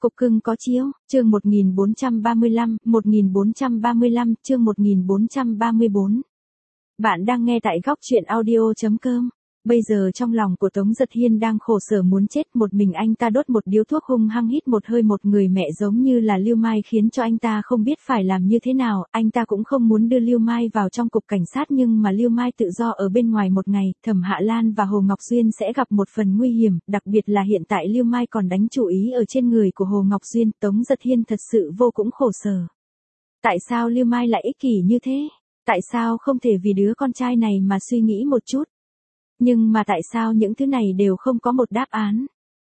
Cục cưng có chiếu, chương 1435, chương 1434. Bạn đang nghe tại góc truyện audio.com. Bây giờ trong lòng của Tống Giật Hiên đang khổ sở muốn chết, một mình anh ta đốt một điếu thuốc hung hăng hít một hơi, một người mẹ giống như là Lưu Mai khiến cho anh ta không biết phải làm như thế nào. Anh ta cũng không muốn đưa Lưu Mai vào trong cục cảnh sát, nhưng mà Lưu Mai tự do ở bên ngoài một ngày, Thẩm Hạ Lan và Hồ Ngọc Duyên sẽ gặp một phần nguy hiểm, đặc biệt là hiện tại Lưu Mai còn đánh chủ ý ở trên người của Hồ Ngọc Duyên. Tống Giật Hiên thật sự vô cùng khổ sở. Tại sao Lưu Mai lại ích kỷ như thế? Tại sao không thể vì đứa con trai này mà suy nghĩ một chút? Nhưng mà tại sao những thứ này đều không có một đáp án?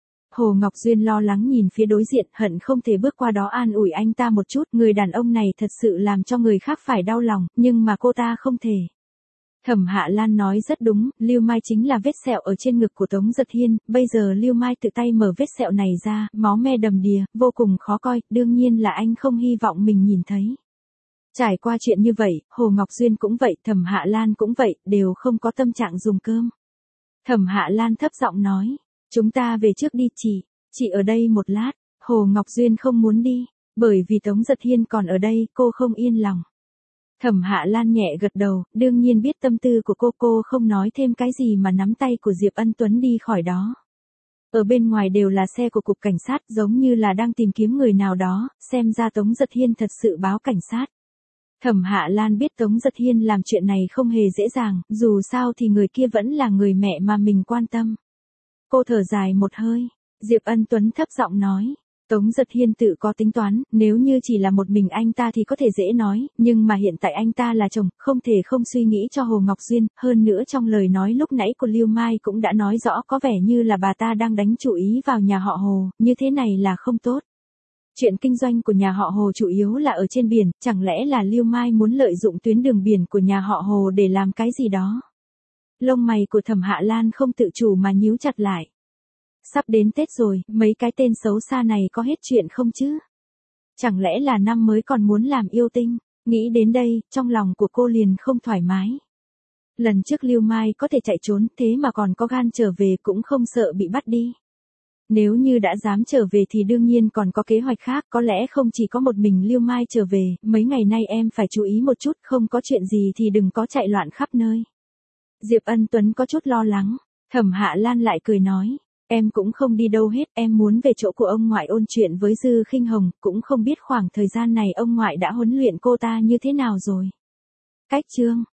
Hồ Ngọc Duyên lo lắng nhìn phía đối diện, hận không thể bước qua đó an ủi anh ta một chút. Người đàn ông này thật sự làm cho người khác phải đau lòng, nhưng mà cô ta không thể. Thẩm Hạ Lan nói rất đúng, Lưu Mai chính là vết sẹo ở trên ngực của Tống Giật Hiên. Bây giờ Lưu Mai tự tay mở vết sẹo này ra, máu me đầm đìa, vô cùng khó coi, đương nhiên là anh không hy vọng mình nhìn thấy. Trải qua chuyện như vậy, Hồ Ngọc Duyên cũng vậy, Thẩm Hạ Lan cũng vậy, đều không có tâm trạng dùng cơm. Thẩm Hạ Lan thấp giọng nói, chúng ta về trước đi chị ở đây một lát. Hồ Ngọc Duyên không muốn đi, bởi vì Tống Giật Hiên còn ở đây, cô không yên lòng. Thẩm Hạ Lan nhẹ gật đầu, đương nhiên biết tâm tư của cô không nói thêm cái gì mà nắm tay của Diệp Ân Tuấn đi khỏi đó. Ở bên ngoài đều là xe của cục cảnh sát, giống như là đang tìm kiếm người nào đó, xem ra Tống Giật Hiên thật sự báo cảnh sát. Thẩm Hạ Lan biết Tống Giật Hiên làm chuyện này không hề dễ dàng, dù sao thì người kia vẫn là người mẹ mà mình quan tâm. Cô thở dài một hơi, Diệp Ân Tuấn thấp giọng nói, Tống Giật Hiên tự có tính toán, nếu như chỉ là một mình anh ta thì có thể dễ nói, nhưng mà hiện tại anh ta là chồng, không thể không suy nghĩ cho Hồ Ngọc Duyên, hơn nữa trong lời nói lúc nãy của Lưu Mai cũng đã nói rõ có vẻ như là bà ta đang đánh chủ ý vào nhà họ Hồ, như thế này là không tốt. Chuyện kinh doanh của nhà họ Hồ chủ yếu là ở trên biển, chẳng lẽ là Lưu Mai muốn lợi dụng tuyến đường biển của nhà họ Hồ để làm cái gì đó? Lông mày của Thẩm Hạ Lan không tự chủ mà nhíu chặt lại. Sắp đến Tết rồi, mấy cái tên xấu xa này có hết chuyện không chứ? Chẳng lẽ là năm mới còn muốn làm yêu tinh? Nghĩ đến đây, trong lòng của cô liền không thoải mái. Lần trước Lưu Mai có thể chạy trốn, thế mà còn có gan trở về, cũng không sợ bị bắt đi. Nếu như đã dám trở về thì đương nhiên còn có kế hoạch khác, có lẽ không chỉ có một mình Lưu Mai trở về, mấy ngày nay em phải chú ý một chút, không có chuyện gì thì đừng có chạy loạn khắp nơi. Diệp Ân Tuấn có chút lo lắng, Thẩm Hạ Lan lại cười nói, em cũng không đi đâu hết, em muốn về chỗ của ông ngoại ôn chuyện với Dư Khinh Hồng, cũng không biết khoảng thời gian này ông ngoại đã huấn luyện cô ta như thế nào rồi. Cách chương